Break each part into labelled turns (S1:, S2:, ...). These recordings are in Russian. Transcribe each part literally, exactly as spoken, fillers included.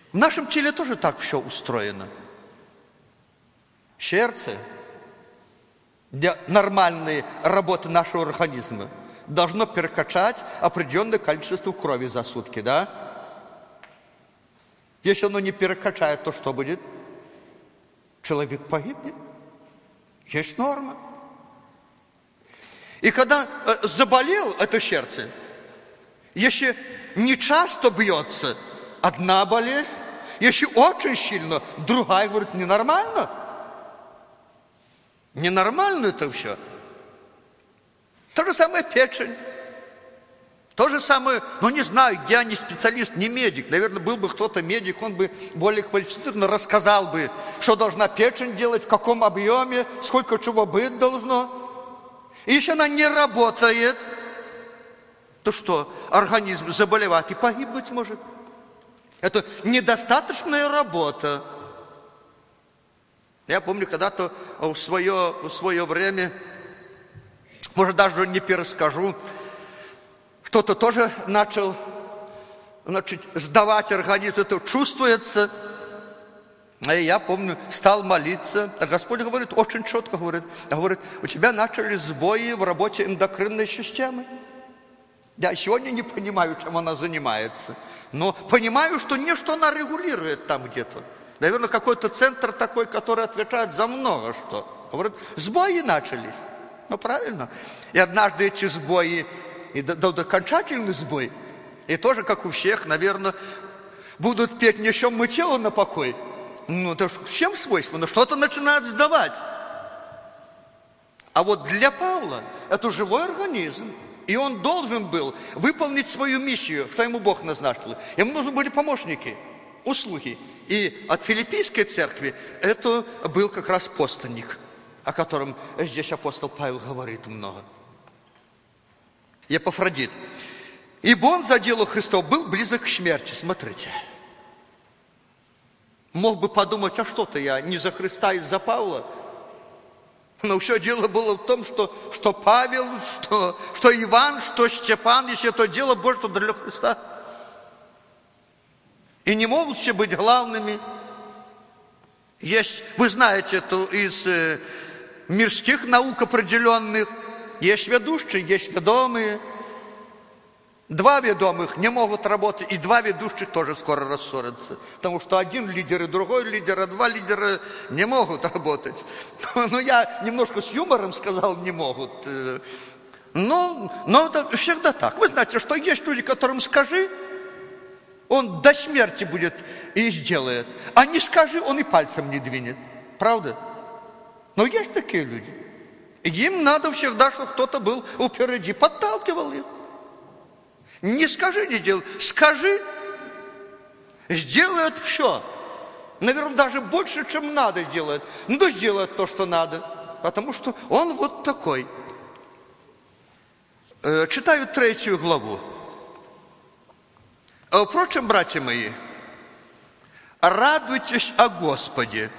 S1: В нашем теле тоже так все устроено. Сердце для нормальной работы нашего организма должно перекачать определенное количество крови за сутки, да? Если оно не перекачает, то что будет? Человек погибнет. Есть норма. И когда э, заболел это сердце, если не часто бьется, одна болезнь, если очень сильно, другая, говорит, ненормально. Ненормально это все. То же самое печень. То же самое, ну не знаю, я не специалист, не медик. Наверное, был бы кто-то медик, он бы более квалифицированно рассказал бы, что должна печень делать, в каком объеме, сколько чего быть должно. И если она не работает, то что? Организм заболевать и погибнуть может. Это недостаточная работа. Я помню, когда-то в свое, в свое время, может, даже не перескажу, кто-то тоже начал, значит, сдавать организм, это чувствуется. И я помню, стал молиться. А Господь говорит, очень четко говорит, говорит, у тебя начали сбои в работе эндокринной системы. Я сегодня не понимаю, чем она занимается, но понимаю, что нечто она регулирует там где-то. Наверное, какой-то центр такой, который отвечает за много что. Говорит, сбои начались. Ну, правильно. И однажды эти сбои, и до, до, до окончательный сбой, и тоже, как у всех, наверное, будут петь «Несем мы тело на покой». Ну, это всем свойственно, что-то начинает сдавать. А вот для Павла это живой организм. И он должен был выполнить свою миссию, что ему Бог назначил. Ему нужны были помощники, услуги. И от Филиппийской церкви это был как раз постольник, о котором здесь апостол Павел говорит много. Епафродит. Ибо он за дело Христова был близок к смерти. Смотрите. Мог бы подумать, а что-то я не за Христа, и за Павла. Но все дело было в том, что, что Павел, что, что Иван, что Степан, если это дело Божье, то для Христа. И не могут все быть главными. Есть, вы знаете, это из э, мирских наук определенных. Есть ведущие, есть ведомые. Два ведомых не могут работать, и два ведущих тоже скоро рассорятся. Потому что один лидер и другой лидер, а два лидера не могут работать. Ну, я немножко с юмором сказал, не могут. Но, но это всегда так. Вы знаете, что есть люди, которым скажи, он до смерти будет и сделает. А не скажи, он и пальцем не двинет. Правда? Но есть такие люди. Им надо всегда, чтобы кто-то был впереди, подталкивал их. Не скажи, не делай. Скажи, сделает все. Наверное, даже больше, чем надо сделает. Но сделает то, что надо. Потому что он вот такой. Читаю третью главу. Впрочем, братья мои, радуйтесь о Господе.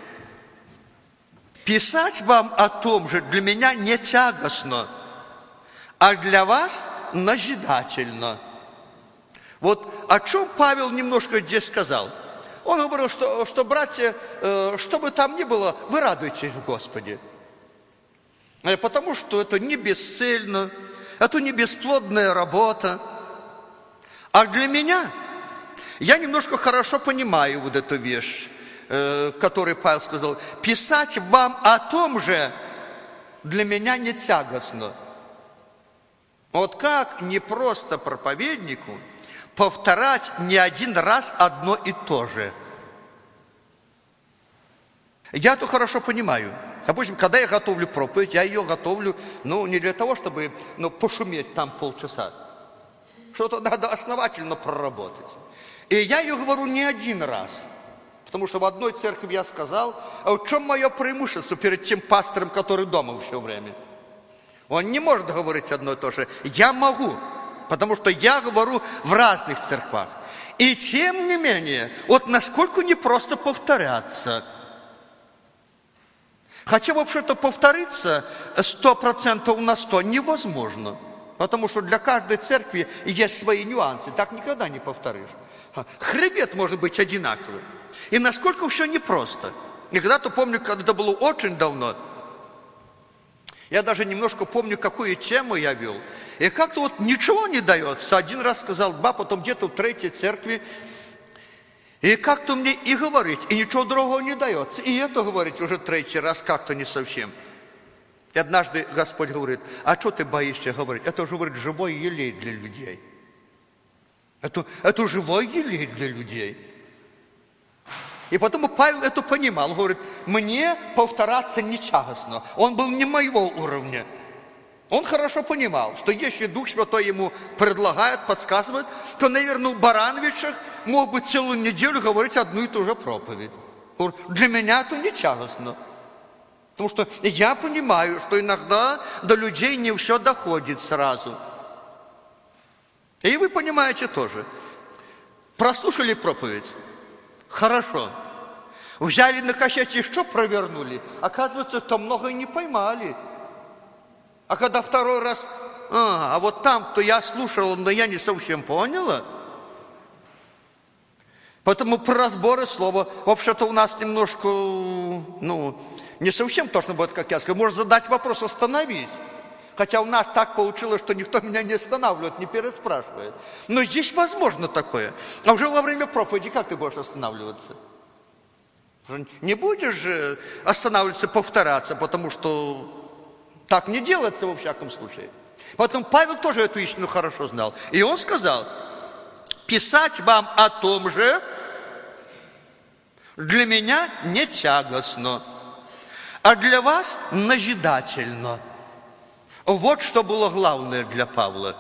S1: Писать вам о том же для меня не тягостно, а для вас назидательно. Вот о чем Павел немножко здесь сказал. Он говорил, что, что братья, э, что бы там ни было, вы радуйтесь в Господе. Потому что это не бесцельно, это не бесплодная работа. А для меня, я немножко хорошо понимаю вот эту вещь, э, которую Павел сказал. Писать вам о том же для меня не тягостно. Вот как не просто проповеднику повторять не один раз одно и то же. Я это хорошо понимаю. Допустим, когда я готовлю проповедь, я ее готовлю, ну, не для того, чтобы ну, пошуметь там полчаса. Что-то надо основательно проработать. И я ее говорю не один раз. Потому что в одной церкви я сказал, а в чем мое преимущество перед тем пастором, который дома все время? Он не может говорить одно и то же. Я могу, потому что я говорю в разных церквах. И тем не менее, вот насколько непросто повторяться. Хотя, вообще-то, повториться сто процентов на сто невозможно. Потому что для каждой церкви есть свои нюансы. Так никогда не повторишь. Хребет может быть одинаковый. И насколько все непросто. И когда-то помню, когда это было очень давно, я даже немножко помню, какую тему я вел. И как-то вот ничего не дается. Один раз сказал два, потом где-то в третьей церкви. И как-то мне и говорить, и ничего другого не дается. И это говорить уже третий раз как-то не совсем. И однажды Господь говорит: а что ты боишься говорить? Это уже, говорит, живой елей для людей. Это, это живой елей для людей. И потому Павел это понимал. Говорит: мне повтораться не тягостно. Он был не моего уровня. Он хорошо понимал, что если Дух Святой ему предлагает, подсказывает, то, наверное, у Барановичах мог бы целую неделю говорить одну и ту же проповедь. Говорит: для меня это не тягостно. Потому что я понимаю, что иногда до людей не все доходит сразу. И вы понимаете тоже. Прослушали проповедь? Хорошо. Взяли на кассете, что провернули? Оказывается, то много и не поймали. А когда второй раз, а, а вот там-то я слушала, но я не совсем поняла. Поэтому про разборы слова, вообще-то у нас немножко, ну, не совсем точно будет, как я сказал. Можно задать вопрос, остановить. Хотя у нас так получилось, что никто меня не останавливает, не переспрашивает. Но здесь возможно такое. А уже во время проповеди как ты будешь останавливаться? Не будешь же останавливаться, повторяться, потому что так не делается во всяком случае. Поэтому Павел тоже эту истину хорошо знал. И он сказал: писать вам о том же для меня не тягостно, а для вас назидательно. Вот что было главное для Павла.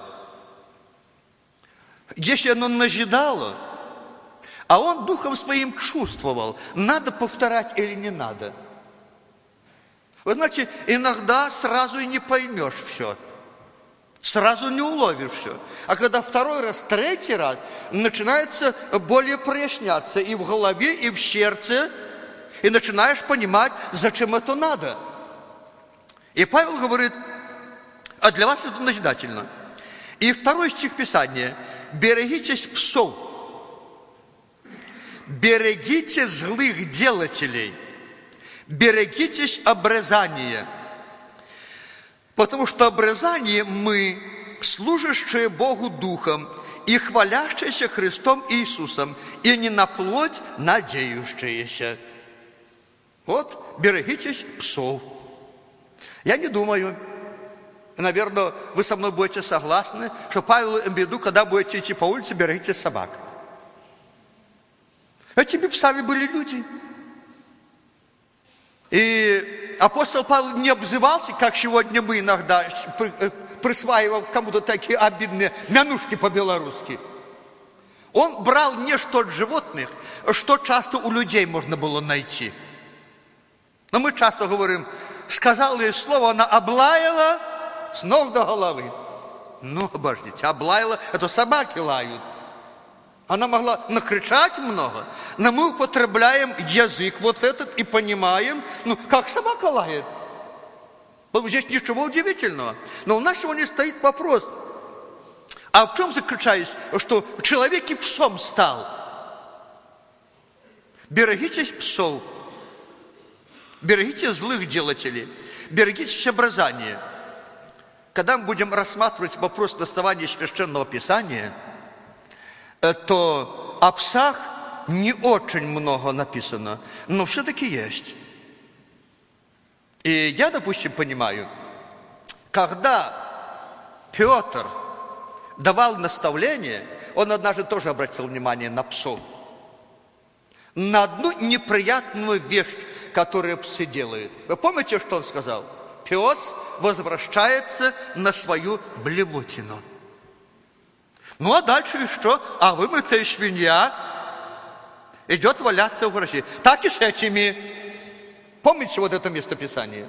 S1: Если оно назидало, а он духом своим чувствовал, надо повторять или не надо. Вы знаете, иногда сразу и не поймешь все. Сразу не уловишь все. А когда второй раз, третий раз, начинается более проясняться и в голове, и в сердце, и начинаешь понимать, зачем это надо. И Павел говорит: а для вас это назидательно. И второй стих Писания: берегитесь псов, берегите злых делателей, берегитесь обрезания. Потому что обрезание мы, служащие Богу Духом и хвалящиеся Христом Иисусом, и не на плоть надеющиеся. Вот, берегитесь псов. Я не думаю, наверное, вы со мной будете согласны, что Павел имеет в виду, когда будете идти по улице, берегите собак. Этими псами были люди. И апостол Павел не обзывался, как сегодня мы иногда присваиваем кому-то такие обидные мянушки по-белорусски. Он брал не что от животных, что часто у людей можно было найти. Но мы часто говорим: сказала ей слово, она облаяла с ног до головы. Ну, обождите, облаяла, это собаки лают. Она могла накричать много, но мы употребляем язык вот этот и понимаем, ну, как собака лает. Здесь ничего удивительного. Но у нас сегодня стоит вопрос: а в чем заключается, что человек и псом стал? Берегитесь псов, берегите злых делателей, берегитесь обрезания. Когда мы будем рассматривать вопрос доставания Священного Писания, то о псах не очень много написано, но все-таки есть. И я, допустим, понимаю, когда Петр давал наставление, он однажды тоже обратил внимание на псов, на одну неприятную вещь, которую псы делают. Вы помните, что он сказал? Пес возвращается на свою блевотину. Ну, а дальше что? А вымытая свинья идет валяться в грязи. Так и с этими. Помните вот это местописание?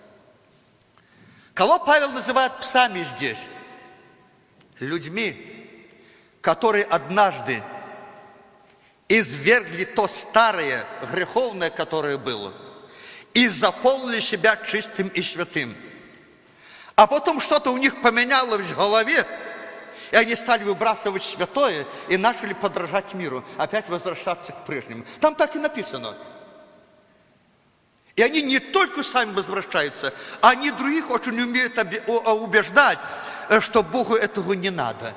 S1: Кого Павел называет псами здесь? Людьми, которые однажды извергли то старое, греховное, которое было, и заполнили себя чистым и святым. А потом что-то у них поменялось в голове, И они стали выбрасывать святое и начали подражать миру, опять возвращаться к прежнему. Там так и написано. И они не только сами возвращаются, они других очень умеют убеждать, что Богу этого не надо.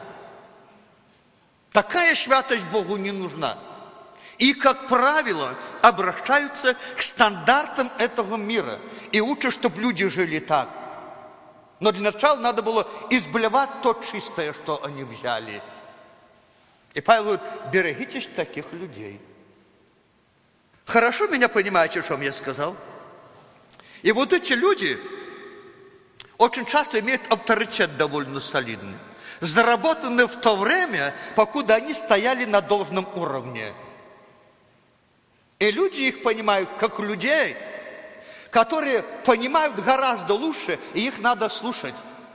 S1: Такая святость Богу не нужна. И, как правило, обращаются к стандартам этого мира. И учат, чтобы люди жили так. Но для начала надо было изблевать то чистое, что они взяли. И Павел говорит, берегитесь таких людей. Хорошо меня понимаете, о чем я сказал? И вот эти люди очень часто имеют авторитет довольно солидный, заработанный в то время, покуда они стояли на должном уровне. И люди их понимают как людей, которые понимают гораздо лучше, и их надо слушать.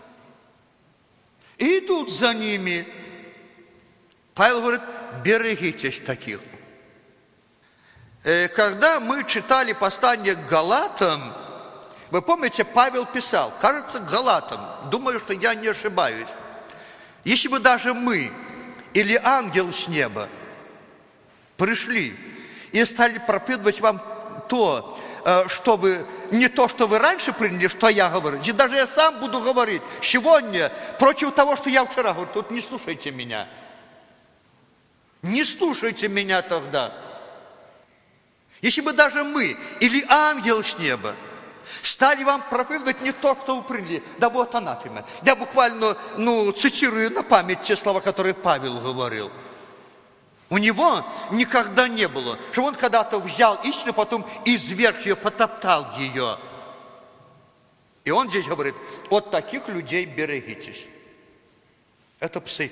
S1: И идут за ними. Павел говорит, берегитесь таких. Когда мы читали послание к Галатам, вы помните, Павел писал, кажется, к Галатам, думаю, что я не ошибаюсь. Если бы даже мы или ангел с неба пришли и стали проповедовать вам то, что вы, не то, что вы раньше приняли, что я говорю, и даже я сам буду говорить сегодня против того, что я вчера говорю, тут не слушайте меня. Не слушайте меня тогда. Если бы даже мы или ангел с неба стали вам проповедовать не то, что вы приняли, да вот анафема. Я буквально, ну, цитирую на память те слова, которые Павел говорил. У него никогда не было, что он когда-то взял истину, потом изверг ее, потоптал ее. И он здесь говорит, от таких людей берегитесь. Это псы.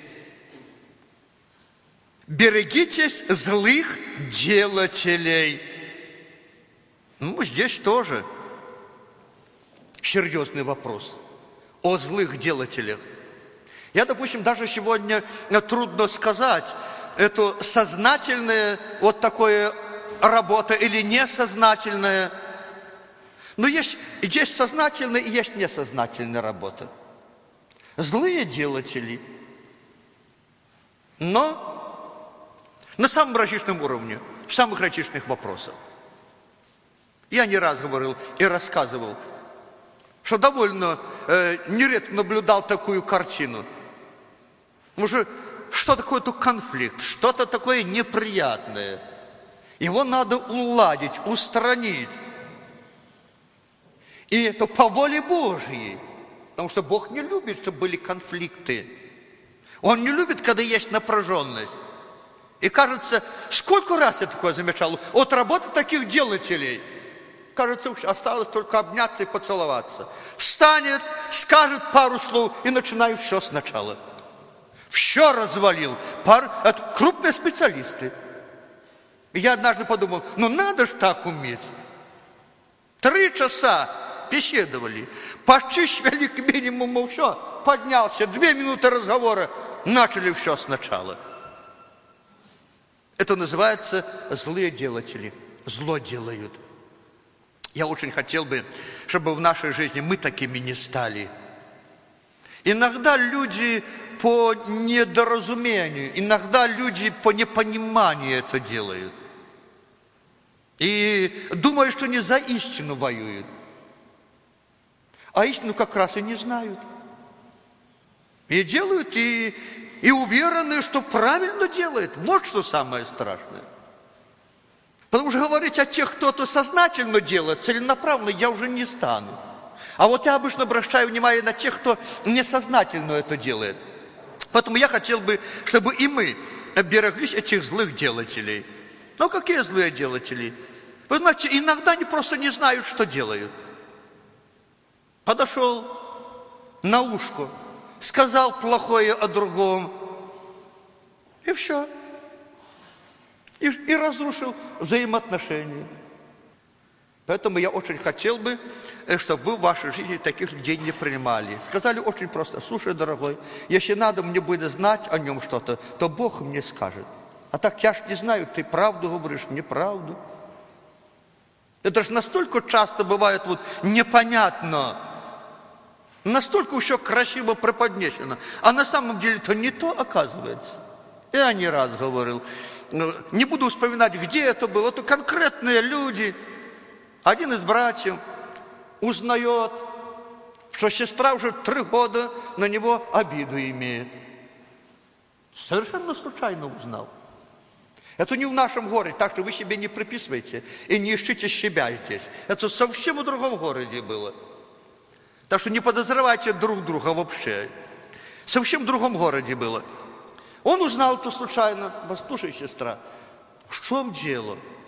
S1: Берегитесь злых делателей. Ну, здесь тоже серьезный вопрос о злых делателях. Я, допустим, даже сегодня трудно сказать, это сознательная вот такая работа или несознательная. Но есть, есть сознательная и есть несознательная работа. Злые делатели, но на самом различном уровне, в самых различных вопросах. Я не раз говорил и рассказывал, что довольно э, нередко наблюдал такую картину. Уже что такое-то конфликт, что-то такое неприятное. Его надо уладить, устранить. И это по воле Божьей. Потому что Бог не любит, чтобы были конфликты. Он не любит, когда есть напряженность. И кажется, сколько раз я такое замечал, от работы таких делателей. Кажется, осталось только обняться и поцеловаться. Встанет, скажет пару слов и начинает все сначала. Все развалил. Пар... Это крупные специалисты. И я однажды подумал, ну надо же так уметь. Три часа беседовали, почищали к минимуму все, поднялся, две минуты разговора, начали все сначала. Это называется злые делатели. Зло делают. Я очень хотел бы, чтобы в нашей жизни мы такими не стали. Иногда люди по недоразумению, иногда люди по непониманию это делают. И думают, что не за истину воюют. А истину как раз и не знают. И делают, и, и уверены, что правильно делают. Вот что самое страшное. Потому что говорить о тех, кто это сознательно делает, целенаправленно, я уже не стану. А вот я обычно обращаю внимание на тех, кто несознательно это делает. Поэтому я хотел бы, чтобы и мы береглись этих злых делателей. Ну, какие злые делатели? Вы знаете, иногда они просто не знают, что делают. Подошел на ушко, сказал плохое о другом, и все. И, и разрушил взаимоотношения. Поэтому я очень хотел бы, чтобы вы в вашей жизни таких людей не принимали. Сказали очень просто, слушай, дорогой, если надо мне будет знать о нем что-то, то Бог мне скажет. А так я ж не знаю, ты правду говоришь, неправду. Это же настолько часто бывает вот непонятно. Настолько еще красиво преподнесено. А на самом деле это не то, оказывается. Я не раз говорил. Не буду вспоминать, где это было. Это конкретные люди. Один из братьев узнает, что сестра уже три года на него обиду имеет. Совершенно случайно узнал. Это не в нашем городе, так что вы себе не приписывайте и не ищите себя здесь. Это совсем в другом городе было. Так что не подозревайте друг друга вообще. Совсем в другом городе было. Он узнал это случайно. Послушай, сестра, в чем дело?